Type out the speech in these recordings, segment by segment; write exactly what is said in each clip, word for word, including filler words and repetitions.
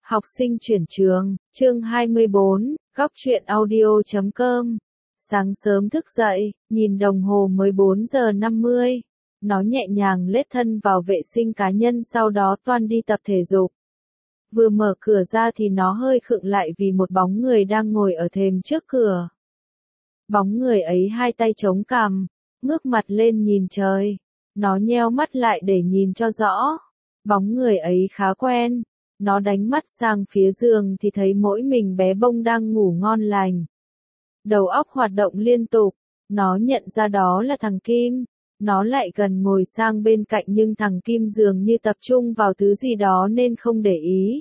Học sinh chuyển trường, chương hai mươi bốn, góc truyện audio chấm com. Sáng sớm thức dậy, nhìn đồng hồ mới bốn giờ năm mươi. Nó nhẹ nhàng lết thân vào vệ sinh cá nhân sau đó toan đi tập thể dục. Vừa mở cửa ra thì nó hơi khựng lại vì một bóng người đang ngồi ở thềm trước cửa. Bóng người ấy hai tay chống cằm, ngước mặt lên nhìn trời. Nó nheo mắt lại để nhìn cho rõ. Bóng người ấy khá quen. Nó đánh mắt sang phía giường thì thấy mỗi mình bé bông đang ngủ ngon lành. Đầu óc hoạt động liên tục, nó nhận ra đó là thằng Kim. Nó lại gần ngồi sang bên cạnh nhưng thằng Kim dường như tập trung vào thứ gì đó nên không để ý.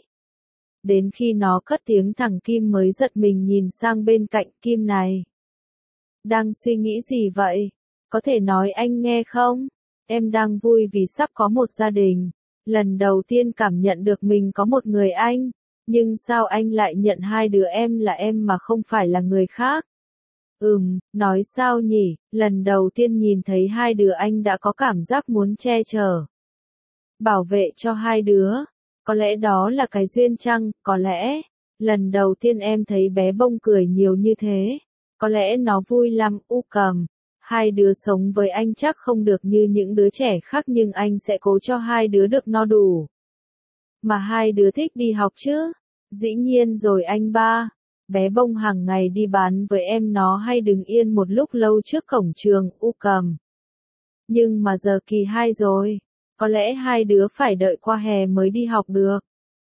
Đến khi nó cất tiếng thằng Kim mới giật mình nhìn sang bên cạnh. Kim này, đang suy nghĩ gì vậy? Có thể nói anh nghe không? Em đang vui vì sắp có một gia đình. Lần đầu tiên cảm nhận được mình có một người anh, nhưng sao anh lại nhận hai đứa em là em mà không phải là người khác? Ừm, nói sao nhỉ, lần đầu tiên nhìn thấy hai đứa anh đã có cảm giác muốn che chở, bảo vệ cho hai đứa. Có lẽ đó là cái duyên chăng, có lẽ, lần đầu tiên em thấy bé bông cười nhiều như thế, có lẽ nó vui lắm. U cầm. Hai đứa sống với anh chắc không được như những đứa trẻ khác nhưng anh sẽ cố cho hai đứa được no đủ. Mà hai đứa thích đi học chứ? Dĩ nhiên rồi anh ba. Bé bông hàng ngày đi bán với em nó hay đứng yên một lúc lâu trước cổng trường. U cầm. Nhưng mà giờ kỳ hai rồi. Có lẽ hai đứa phải đợi qua hè mới đi học được.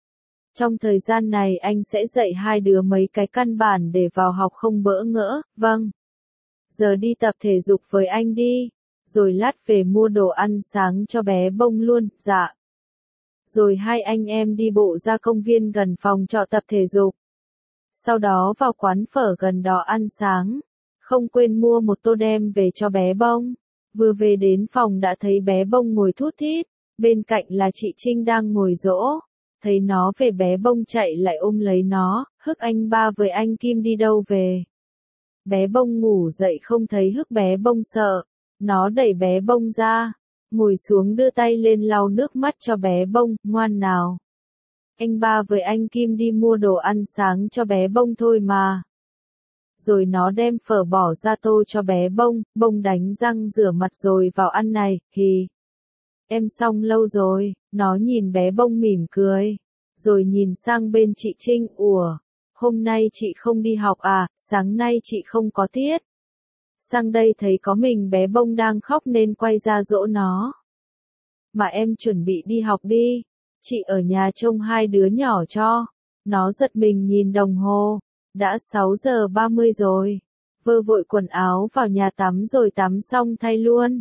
Trong thời gian này anh sẽ dạy hai đứa mấy cái căn bản để vào học không bỡ ngỡ. Vâng. Giờ đi tập thể dục với anh đi, rồi lát về mua đồ ăn sáng cho bé bông luôn. Dạ. Rồi hai anh em đi bộ ra công viên gần phòng trọ tập thể dục. Sau đó vào quán phở gần đó ăn sáng. Không quên mua một tô đem về cho bé bông. Vừa về đến phòng đã thấy bé bông ngồi thút thít, bên cạnh là chị Trinh đang ngồi dỗ. Thấy nó về bé bông chạy lại ôm lấy nó. Hức anh ba với anh Kim đi đâu về? Bé bông ngủ dậy không thấy Hức, bé bông sợ. Nó đẩy bé bông ra, ngồi xuống đưa tay lên lau nước mắt cho bé bông. Ngoan nào. Anh ba với anh Kim đi mua đồ ăn sáng cho bé bông thôi mà. Rồi nó đem phở bỏ ra tô cho bé bông. Bông đánh răng rửa mặt rồi vào ăn này. Hì. Em xong lâu rồi. Nó nhìn bé bông mỉm cười. Rồi nhìn sang bên chị Trinh. Ủa, hôm nay chị không đi học à? Sáng nay chị không có tiết. Sang đây thấy có mình bé bông đang khóc nên quay ra dỗ nó. Mà em chuẩn bị đi học đi. Chị ở nhà trông hai đứa nhỏ cho. Nó giật mình nhìn đồng hồ. Đã sáu giờ ba mươi rồi. Vơ vội quần áo vào nhà tắm rồi tắm xong thay luôn.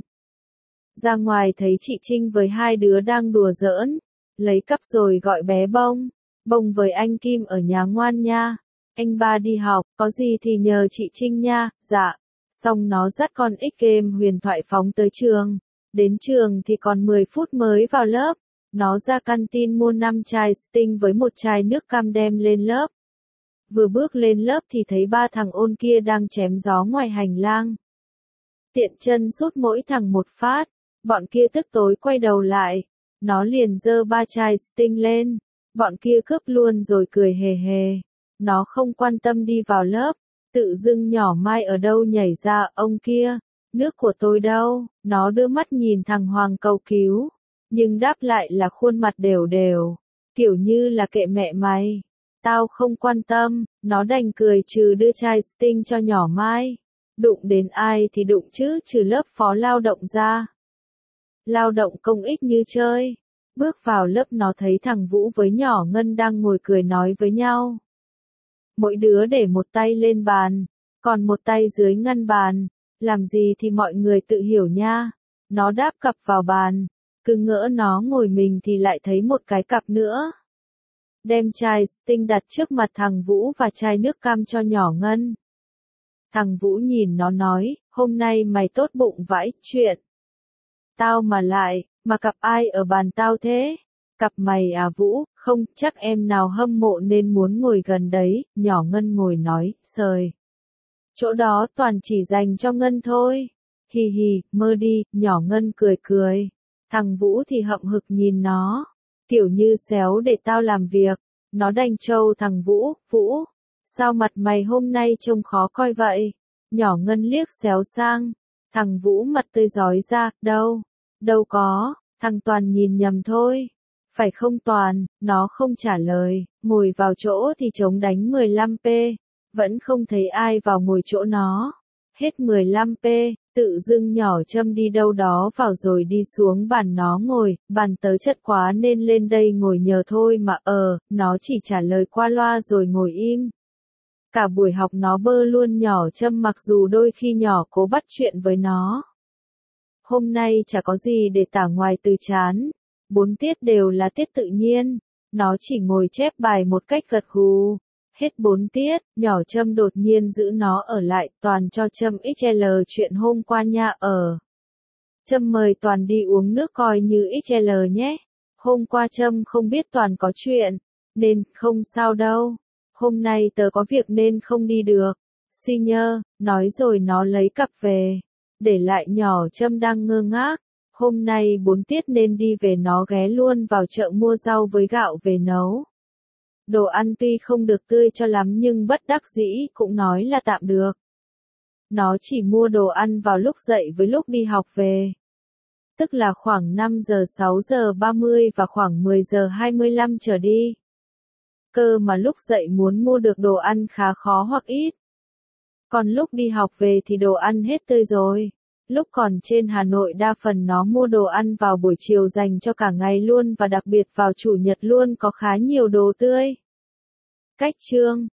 Ra ngoài thấy chị Trinh với hai đứa đang đùa giỡn. Lấy cắp rồi gọi bé bông. Bông với anh Kim ở nhà ngoan nha. Anh ba đi học, có gì thì nhờ chị Trinh nha. Dạ. Xong nó dắt con X game huyền thoại phóng tới trường. Đến trường thì còn mười phút mới vào lớp. Nó ra canteen mua năm chai Sting với một chai nước cam đem lên lớp. Vừa bước lên lớp thì thấy ba thằng ôn kia đang chém gió ngoài hành lang. Tiện chân sút mỗi thằng một phát. Bọn kia tức tối quay đầu lại. Nó liền giơ ba chai Sting lên. Bọn kia cướp luôn rồi cười hề hề. Nó không quan tâm đi vào lớp. Tự dưng nhỏ Mai ở đâu nhảy ra. Ông kia, nước của tôi đâu? Nó đưa mắt nhìn thằng Hoàng cầu cứu. Nhưng đáp lại là khuôn mặt đều đều. Kiểu như là kệ mẹ mày. Tao không quan tâm. Nó đành cười trừ đưa chai Sting cho nhỏ Mai. Đụng đến ai thì đụng chứ, trừ lớp phó lao động ra. Lao động công ích như chơi. Bước vào lớp nó thấy thằng Vũ với nhỏ Ngân đang ngồi cười nói với nhau. Mỗi đứa để một tay lên bàn, còn một tay dưới ngăn bàn. Làm gì thì mọi người tự hiểu nha. Nó đáp cặp vào bàn. Cứ ngỡ nó ngồi mình thì lại thấy một cái cặp nữa. Đem chai Sting đặt trước mặt thằng Vũ và chai nước cam cho nhỏ Ngân. Thằng Vũ nhìn nó nói, hôm nay mày tốt bụng vãi, chuyện. Tao mà lại, mà cặp ai ở bàn tao thế? Cặp mày à Vũ, không, chắc em nào hâm mộ nên muốn ngồi gần đấy. Nhỏ Ngân ngồi nói, sời. Chỗ đó toàn chỉ dành cho Ngân thôi. Hì hì, mơ đi. Nhỏ Ngân cười cười. Thằng Vũ thì hậm hực nhìn nó. Kiểu như xéo để tao làm việc. Nó đành trâu thằng Vũ, Vũ, sao mặt mày hôm nay trông khó coi vậy? Nhỏ Ngân liếc xéo sang, thằng Vũ mặt tươi rói ra, đâu, đâu có, thằng Toàn nhìn nhầm thôi. Phải không Toàn, nó không trả lời, ngồi vào chỗ thì chống đánh mười lăm p, vẫn không thấy ai vào ngồi chỗ nó. Hết mười lăm p, tự dưng nhỏ Trâm đi đâu đó vào rồi đi xuống bàn nó ngồi, bàn tớ chất quá nên lên đây ngồi nhờ thôi mà ờ, nó chỉ trả lời qua loa rồi ngồi im. Cả buổi học nó bơ luôn nhỏ Trâm mặc dù đôi khi nhỏ cố bắt chuyện với nó. Hôm nay chả có gì để tả ngoài từ chán. Bốn tiết đều là tiết tự nhiên. Nó chỉ ngồi chép bài một cách gật gù. Hết bốn tiết, nhỏ Trâm đột nhiên giữ nó ở lại, Toàn cho Trâm ích lờ chuyện hôm qua nha ở. Trâm mời Toàn đi uống nước coi như ích lờ nhé. Hôm qua Trâm không biết Toàn có chuyện, nên không sao đâu. Hôm nay tớ có việc nên không đi được. Xi nhơ, nói rồi nó lấy cặp về. Để lại nhỏ Trâm đang ngơ ngác. Hôm nay bốn tiết nên đi về nó ghé luôn vào chợ mua rau với gạo về nấu. Đồ ăn tuy không được tươi cho lắm nhưng bất đắc dĩ cũng nói là tạm được. Nó chỉ mua đồ ăn vào lúc dậy với lúc đi học về. Tức là khoảng năm giờ sáu giờ ba mươi và khoảng mười giờ hai mươi lăm trở đi. Cơ mà lúc dậy muốn mua được đồ ăn khá khó hoặc ít. Còn lúc đi học về thì đồ ăn hết tươi rồi. Lúc còn trên Hà Nội đa phần nó mua đồ ăn vào buổi chiều dành cho cả ngày luôn và đặc biệt vào chủ nhật luôn có khá nhiều đồ tươi. Cách chương